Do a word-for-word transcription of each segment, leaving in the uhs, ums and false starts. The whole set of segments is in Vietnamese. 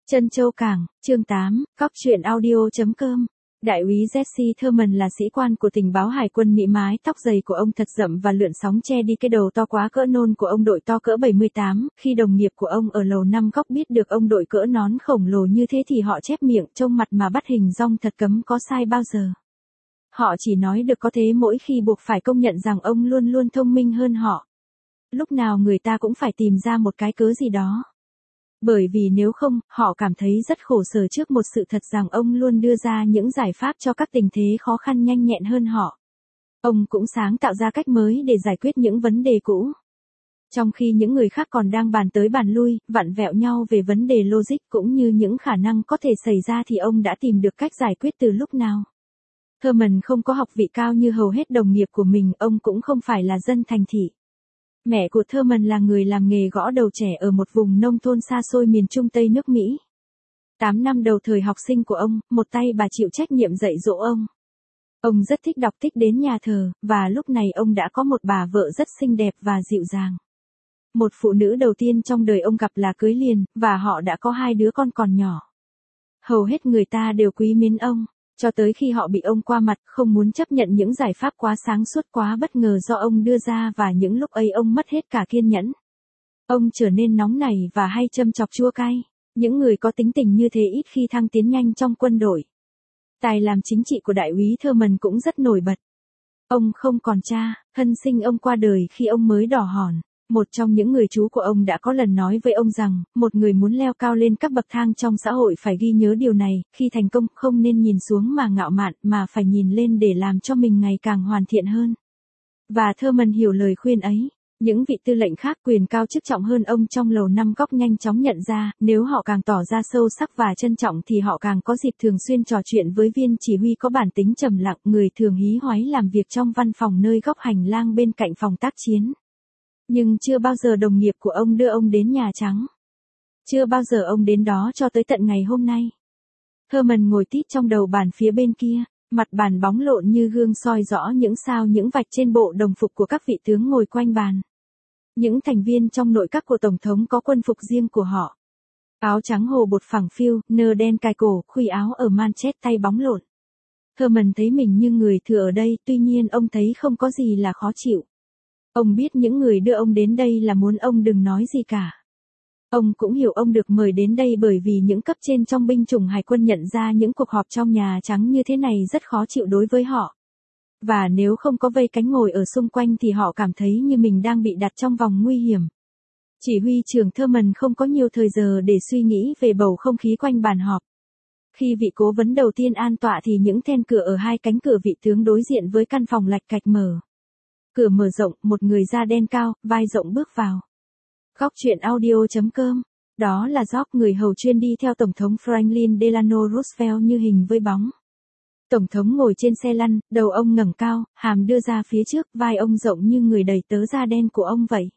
Trân Châu Cảng, chương tám, Cóc truyện audio.com. Đại úy Jesse Thurman là sĩ quan của tình báo hải quân Mỹ, mái tóc dày của ông thật rậm và lượn sóng che đi cái đầu to quá cỡ nôn của ông đội to cỡ bảy mươi tám, khi đồng nghiệp của ông ở lầu năm góc biết được ông đội cỡ nón khổng lồ như thế thì họ chép miệng trông mặt mà bắt hình dong thật cấm có sai bao giờ. Họ chỉ nói được có thế mỗi khi buộc phải công nhận rằng ông luôn luôn thông minh hơn họ. Lúc nào người ta cũng phải tìm ra một cái cớ gì đó. Bởi vì nếu không, họ cảm thấy rất khổ sở trước một sự thật rằng ông luôn đưa ra những giải pháp cho các tình thế khó khăn nhanh nhẹn hơn họ. Ông cũng sáng tạo ra cách mới để giải quyết những vấn đề cũ. Trong khi những người khác còn đang bàn tới bàn lui, vặn vẹo nhau về vấn đề logic cũng như những khả năng có thể xảy ra thì ông đã tìm được cách giải quyết từ lúc nào. Thurman không có học vị cao như hầu hết đồng nghiệp của mình, ông cũng không phải là dân thành thị. Mẹ của Thurman là người làm nghề gõ đầu trẻ ở một vùng nông thôn xa xôi miền Trung Tây nước Mỹ. Tám năm đầu thời học sinh của ông, một tay bà chịu trách nhiệm dạy dỗ ông. Ông rất thích đọc, thích đến nhà thờ, và lúc này ông đã có một bà vợ rất xinh đẹp và dịu dàng. Một phụ nữ đầu tiên trong đời ông gặp là cưới liền, và họ đã có hai đứa con còn nhỏ. Hầu hết người ta đều quý mến ông, cho tới khi họ bị ông qua mặt, không muốn chấp nhận những giải pháp quá sáng suốt, quá bất ngờ do ông đưa ra, và những lúc ấy ông mất hết cả kiên nhẫn. Ông trở nên nóng nảy và hay châm chọc chua cay. Những người có tính tình như thế ít khi thăng tiến nhanh trong quân đội. Tài làm chính trị của đại úy Thurman cũng rất nổi bật. Ông không còn cha, thân sinh ông qua đời khi ông mới đỏ hòn. Một trong những người chú của ông đã có lần nói với ông rằng, một người muốn leo cao lên các bậc thang trong xã hội phải ghi nhớ điều này, khi thành công không nên nhìn xuống mà ngạo mạn, mà phải nhìn lên để làm cho mình ngày càng hoàn thiện hơn. Và Thurman hiểu lời khuyên ấy. Những vị tư lệnh khác quyền cao chức trọng hơn ông trong lầu năm góc nhanh chóng nhận ra, nếu họ càng tỏ ra sâu sắc và trân trọng thì họ càng có dịp thường xuyên trò chuyện với viên chỉ huy có bản tính trầm lặng, người thường hí hoáy làm việc trong văn phòng nơi góc hành lang bên cạnh phòng tác chiến. Nhưng chưa bao giờ đồng nghiệp của ông đưa ông đến Nhà Trắng. Chưa bao giờ ông đến đó cho tới tận ngày hôm nay. Thurman ngồi tít trong đầu bàn phía bên kia, mặt bàn bóng lộn như gương soi rõ những sao những vạch trên bộ đồng phục của các vị tướng ngồi quanh bàn. Những thành viên trong nội các của Tổng thống có quân phục riêng của họ. Áo trắng hồ bột phẳng phiu, nơ đen cài cổ, khuy áo ở manchét tay bóng lộn. Thurman thấy mình như người thừa ở đây, tuy nhiên ông thấy không có gì là khó chịu. Ông biết những người đưa ông đến đây là muốn ông đừng nói gì cả. Ông cũng hiểu ông được mời đến đây bởi vì những cấp trên trong binh chủng hải quân nhận ra những cuộc họp trong Nhà Trắng như thế này rất khó chịu đối với họ. Và nếu không có vây cánh ngồi ở xung quanh thì họ cảm thấy như mình đang bị đặt trong vòng nguy hiểm. Chỉ huy trưởng Thurman không có nhiều thời giờ để suy nghĩ về bầu không khí quanh bàn họp. Khi vị cố vấn đầu tiên an tọa thì những then cửa ở hai cánh cửa vị tướng đối diện với căn phòng lạch cạch mở. Cửa mở rộng, một người da đen cao, vai rộng bước vào. Cóc truyện audio.com. Đó là George, người hầu chuyên đi theo Tổng thống Franklin Delano Roosevelt như hình với bóng. Tổng thống ngồi trên xe lăn, đầu ông ngẩng cao, hàm đưa ra phía trước, vai ông rộng như người đầy tớ da đen của ông vậy.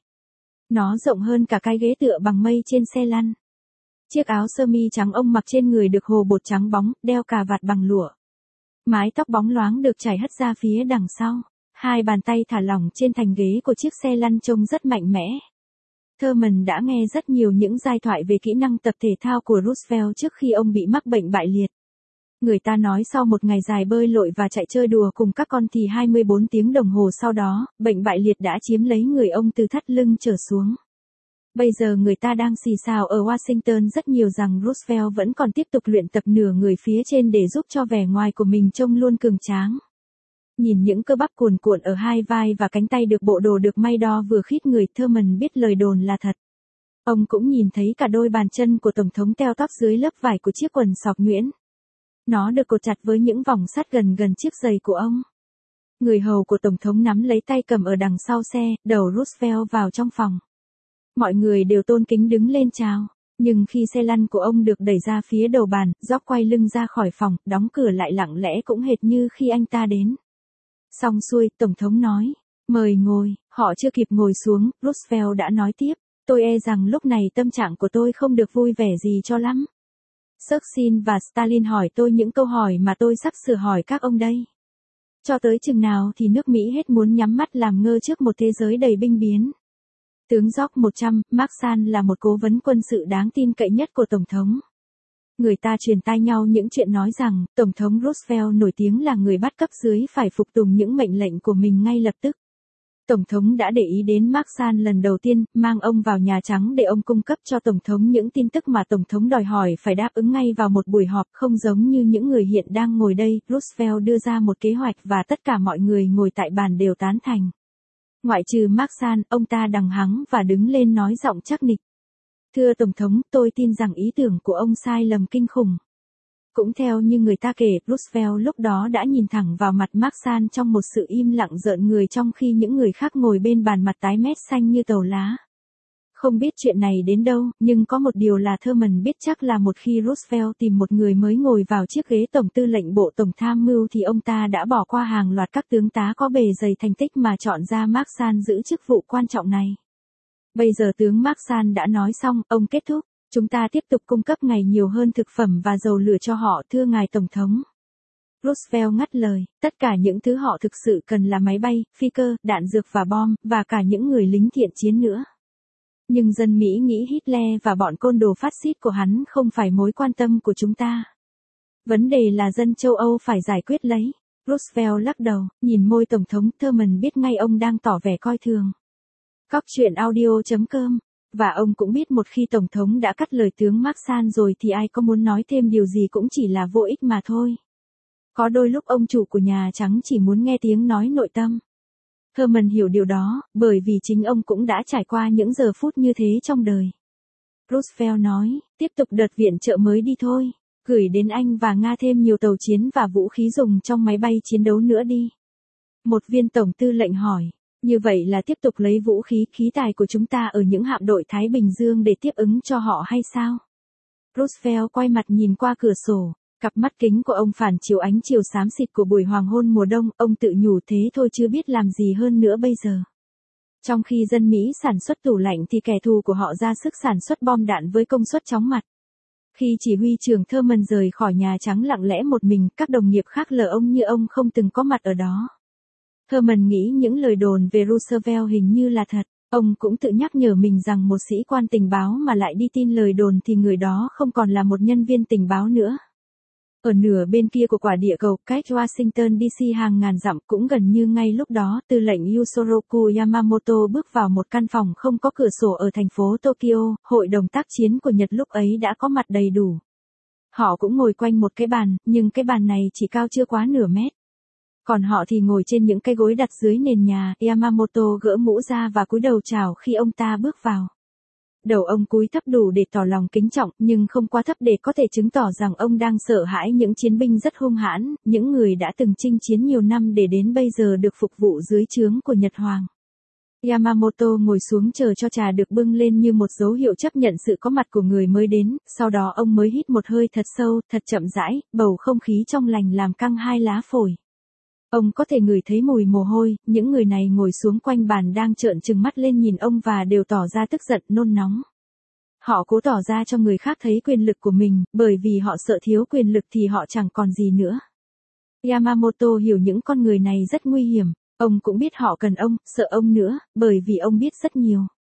Nó rộng hơn cả cái ghế tựa bằng mây trên xe lăn. Chiếc áo sơ mi trắng ông mặc trên người được hồ bột trắng bóng, đeo cà vạt bằng lụa. Mái tóc bóng loáng được chải hất ra phía đằng sau. Hai bàn tay thả lỏng trên thành ghế của chiếc xe lăn trông rất mạnh mẽ. Thurman đã nghe rất nhiều những giai thoại về kỹ năng tập thể thao của Roosevelt trước khi ông bị mắc bệnh bại liệt. Người ta nói sau một ngày dài bơi lội và chạy chơi đùa cùng các con thì hai mươi bốn tiếng đồng hồ sau đó, bệnh bại liệt đã chiếm lấy người ông từ thắt lưng trở xuống. Bây giờ người ta đang xì xào ở Washington rất nhiều rằng Roosevelt vẫn còn tiếp tục luyện tập nửa người phía trên để giúp cho vẻ ngoài của mình trông luôn cường tráng. Nhìn những cơ bắp cuồn cuộn ở hai vai và cánh tay được bộ đồ được may đo vừa khít người, Thurman biết lời đồn là thật. Ông cũng nhìn thấy cả đôi bàn chân của Tổng thống teo tóp dưới lớp vải của chiếc quần sọc nhuyễn. Nó được cột chặt với những vòng sắt gần gần chiếc giày của ông. Người hầu của Tổng thống nắm lấy tay cầm ở đằng sau xe, đầu Roosevelt vào trong phòng. Mọi người đều tôn kính đứng lên chào. Nhưng khi xe lăn của ông được đẩy ra phía đầu bàn, George quay lưng ra khỏi phòng, đóng cửa lại lặng lẽ cũng hệt như khi anh ta đến. Xong xuôi, Tổng thống nói, mời ngồi. Họ chưa kịp ngồi xuống, Roosevelt đã nói tiếp, tôi e rằng lúc này tâm trạng của tôi không được vui vẻ gì cho lắm. Churchill và Stalin hỏi tôi những câu hỏi mà tôi sắp sửa hỏi các ông đây. Cho tới chừng nào thì nước Mỹ hết muốn nhắm mắt làm ngơ trước một thế giới đầy binh biến. Tướng George một trăm, Marshall là một cố vấn quân sự đáng tin cậy nhất của Tổng thống. Người ta truyền tai nhau những chuyện nói rằng, Tổng thống Roosevelt nổi tiếng là người bắt cấp dưới phải phục tùng những mệnh lệnh của mình ngay lập tức. Tổng thống đã để ý đến Mark San lần đầu tiên, mang ông vào Nhà Trắng để ông cung cấp cho Tổng thống những tin tức mà Tổng thống đòi hỏi phải đáp ứng ngay vào một buổi họp, không giống như những người hiện đang ngồi đây. Roosevelt đưa ra một kế hoạch và tất cả mọi người ngồi tại bàn đều tán thành. Ngoại trừ Mark San, ông ta đằng hắng và đứng lên nói giọng chắc nịch. Thưa Tổng thống, tôi tin rằng ý tưởng của ông sai lầm kinh khủng. Cũng theo như người ta kể, Roosevelt lúc đó đã nhìn thẳng vào mặt Mark San trong một sự im lặng rợn người trong khi những người khác ngồi bên bàn mặt tái mét xanh như tàu lá. Không biết chuyện này đến đâu, nhưng có một điều là Truman biết chắc là một khi Roosevelt tìm một người mới ngồi vào chiếc ghế Tổng tư lệnh Bộ Tổng tham mưu thì ông ta đã bỏ qua hàng loạt các tướng tá có bề dày thành tích mà chọn ra Mark San giữ chức vụ quan trọng này. Bây giờ tướng Mark San đã nói xong, ông kết thúc. Chúng ta tiếp tục cung cấp ngày nhiều hơn thực phẩm và dầu lửa cho họ, thưa ngài Tổng thống. Roosevelt ngắt lời, tất cả những thứ họ thực sự cần là máy bay, phi cơ, đạn dược và bom, và cả những người lính thiện chiến nữa. Nhưng dân Mỹ nghĩ Hitler và bọn côn đồ phát xít của hắn không phải mối quan tâm của chúng ta. Vấn đề là dân châu Âu phải giải quyết lấy. Roosevelt lắc đầu, nhìn môi Tổng thống. Truman biết ngay ông đang tỏ vẻ coi thường. Cóc truyện audio chấm com. Và ông cũng biết một khi Tổng thống đã cắt lời tướng Mark San rồi thì ai có muốn nói thêm điều gì cũng chỉ là vô ích mà thôi. Có đôi lúc ông chủ của Nhà Trắng chỉ muốn nghe tiếng nói nội tâm. Truman hiểu điều đó, bởi vì chính ông cũng đã trải qua những giờ phút như thế trong đời. Roosevelt nói, tiếp tục đợt viện trợ mới đi thôi. Gửi đến Anh và Nga thêm nhiều tàu chiến và vũ khí dùng trong máy bay chiến đấu nữa đi. Một viên tổng tư lệnh hỏi. Như vậy là tiếp tục lấy vũ khí, khí tài của chúng ta ở những hạm đội Thái Bình Dương để tiếp ứng cho họ hay sao? Roosevelt quay mặt nhìn qua cửa sổ, cặp mắt kính của ông phản chiếu ánh chiều xám xịt của buổi hoàng hôn mùa đông, ông tự nhủ thế thôi chưa biết làm gì hơn nữa bây giờ. Trong khi dân Mỹ sản xuất tủ lạnh thì kẻ thù của họ ra sức sản xuất bom đạn với công suất chóng mặt. Khi chỉ huy trưởng Truman rời khỏi Nhà Trắng lặng lẽ một mình, các đồng nghiệp khác lờ ông như ông không từng có mặt ở đó. Truman nghĩ những lời đồn về Roosevelt hình như là thật. Ông cũng tự nhắc nhở mình rằng một sĩ quan tình báo mà lại đi tin lời đồn thì người đó không còn là một nhân viên tình báo nữa. Ở nửa bên kia của quả địa cầu, cách Washington đê xê hàng ngàn dặm, cũng gần như ngay lúc đó, tư lệnh Yusoroku Yamamoto bước vào một căn phòng không có cửa sổ ở thành phố Tokyo. Hội đồng tác chiến của Nhật lúc ấy đã có mặt đầy đủ. Họ cũng ngồi quanh một cái bàn, nhưng cái bàn này chỉ cao chưa quá nửa mét. Còn họ thì ngồi trên những cái gối đặt dưới nền nhà. Yamamoto gỡ mũ ra và cúi đầu chào khi ông ta bước vào. Đầu ông cúi thấp đủ để tỏ lòng kính trọng, nhưng không quá thấp để có thể chứng tỏ rằng ông đang sợ hãi những chiến binh rất hung hãn, những người đã từng chinh chiến nhiều năm để đến bây giờ được phục vụ dưới trướng của Nhật Hoàng. Yamamoto ngồi xuống chờ cho trà được bưng lên như một dấu hiệu chấp nhận sự có mặt của người mới đến, sau đó ông mới hít một hơi thật sâu, thật chậm rãi, bầu không khí trong lành làm căng hai lá phổi. Ông có thể ngửi thấy mùi mồ hôi, những người này ngồi xuống quanh bàn đang trợn trừng mắt lên nhìn ông và đều tỏ ra tức giận, nôn nóng. Họ cố tỏ ra cho người khác thấy quyền lực của mình, bởi vì họ sợ thiếu quyền lực thì họ chẳng còn gì nữa. Yamamoto hiểu những con người này rất nguy hiểm, ông cũng biết họ cần ông, sợ ông nữa, bởi vì ông biết rất nhiều.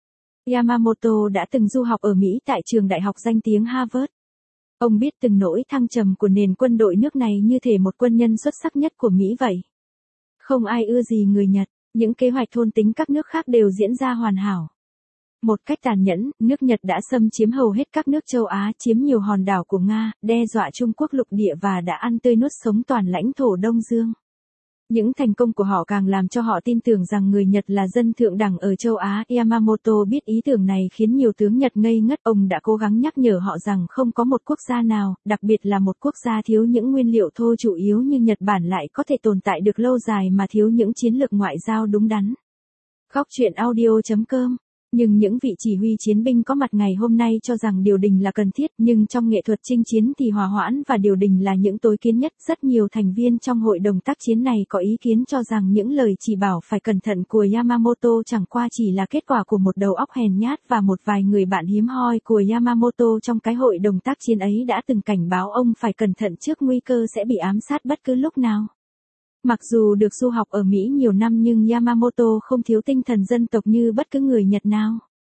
Yamamoto đã từng du học ở Mỹ tại trường đại học danh tiếng Harvard. Ông biết từng nỗi thăng trầm của nền quân đội nước này như thể một quân nhân xuất sắc nhất của Mỹ vậy. Không ai ưa gì người Nhật, những kế hoạch thôn tính các nước khác đều diễn ra hoàn hảo. Một cách tàn nhẫn, nước Nhật đã xâm chiếm hầu hết các nước châu Á, chiếm nhiều hòn đảo của Nga, đe dọa Trung Quốc lục địa và đã ăn tươi nuốt sống toàn lãnh thổ Đông Dương. Những thành công của họ càng làm cho họ tin tưởng rằng người Nhật là dân thượng đẳng ở châu Á. Yamamoto biết ý tưởng này khiến nhiều tướng Nhật ngây ngất. Ông đã cố gắng nhắc nhở họ rằng không có một quốc gia nào, đặc biệt là một quốc gia thiếu những nguyên liệu thô chủ yếu như Nhật Bản lại có thể tồn tại được lâu dài mà thiếu những chiến lược ngoại giao đúng đắn. Góc truyện audio chấm com. Nhưng những vị chỉ huy chiến binh có mặt ngày hôm nay cho rằng điều đình là cần thiết, nhưng trong nghệ thuật chinh chiến thì hòa hoãn và điều đình là những tối kiến nhất. Rất nhiều thành viên trong hội đồng tác chiến này có ý kiến cho rằng những lời chỉ bảo phải cẩn thận của Yamamoto chẳng qua chỉ là kết quả của một đầu óc hèn nhát và một vài người bạn hiếm hoi của Yamamoto trong cái hội đồng tác chiến ấy đã từng cảnh báo ông phải cẩn thận trước nguy cơ sẽ bị ám sát bất cứ lúc nào. Mặc dù được du học ở Mỹ nhiều năm nhưng Yamamoto không thiếu tinh thần dân tộc như bất cứ người Nhật nào.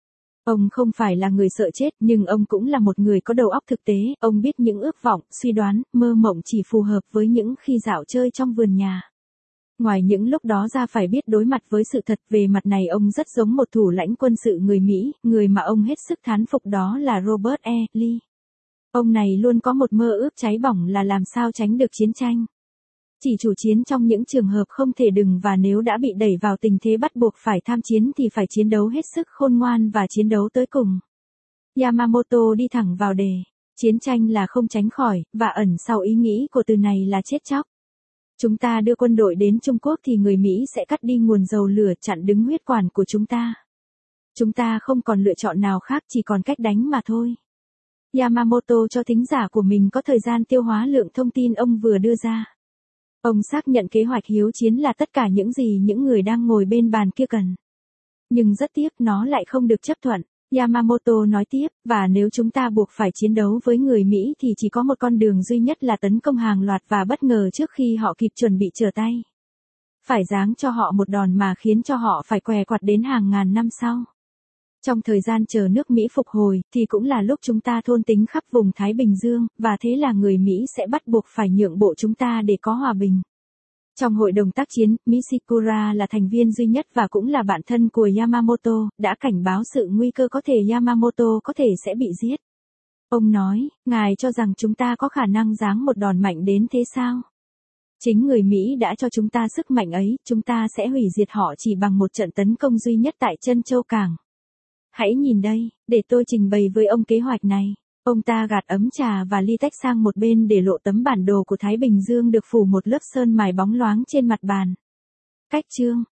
Ông không phải là người sợ chết, nhưng ông cũng là một người có đầu óc thực tế, ông biết những ước vọng, suy đoán, mơ mộng chỉ phù hợp với những khi dạo chơi trong vườn nhà. Ngoài những lúc đó ra phải biết đối mặt với sự thật, về mặt này ông rất giống một thủ lãnh quân sự người Mỹ, người mà ông hết sức thán phục đó là Robert E. Lee. Ông này luôn có một mơ ước cháy bỏng là làm sao tránh được chiến tranh. Chỉ chủ chiến trong những trường hợp không thể đừng, và nếu đã bị đẩy vào tình thế bắt buộc phải tham chiến thì phải chiến đấu hết sức khôn ngoan và chiến đấu tới cùng. Yamamoto đi thẳng vào đề. Chiến tranh là không tránh khỏi, và ẩn sau ý nghĩ của từ này là chết chóc. Chúng ta đưa quân đội đến Trung Quốc thì người Mỹ sẽ cắt đi nguồn dầu lửa, chặn đứng huyết quản của chúng ta. Chúng ta không còn lựa chọn nào khác, chỉ còn cách đánh mà thôi. Yamamoto cho thính giả của mình có thời gian tiêu hóa lượng thông tin ông vừa đưa ra. Ông xác nhận kế hoạch hiếu chiến là tất cả những gì những người đang ngồi bên bàn kia cần. Nhưng rất tiếc nó lại không được chấp thuận. Yamamoto nói tiếp, và nếu chúng ta buộc phải chiến đấu với người Mỹ thì chỉ có một con đường duy nhất là tấn công hàng loạt và bất ngờ trước khi họ kịp chuẩn bị trở tay. Phải giáng cho họ một đòn mà khiến cho họ phải què quặt đến hàng ngàn năm sau. Trong thời gian chờ nước Mỹ phục hồi, thì cũng là lúc chúng ta thôn tính khắp vùng Thái Bình Dương, và thế là người Mỹ sẽ bắt buộc phải nhượng bộ chúng ta để có hòa bình. Trong hội đồng tác chiến, Nishikura là thành viên duy nhất và cũng là bạn thân của Yamamoto, đã cảnh báo sự nguy cơ có thể Yamamoto có thể sẽ bị giết. Ông nói, ngài cho rằng chúng ta có khả năng giáng một đòn mạnh đến thế sao? Chính người Mỹ đã cho chúng ta sức mạnh ấy, chúng ta sẽ hủy diệt họ chỉ bằng một trận tấn công duy nhất tại Trân Châu Cảng. Hãy nhìn đây, để tôi trình bày với ông kế hoạch này. Ông ta gạt ấm trà và ly tách sang một bên để lộ tấm bản đồ của Thái Bình Dương được phủ một lớp sơn mài bóng loáng trên mặt bàn. Cách chương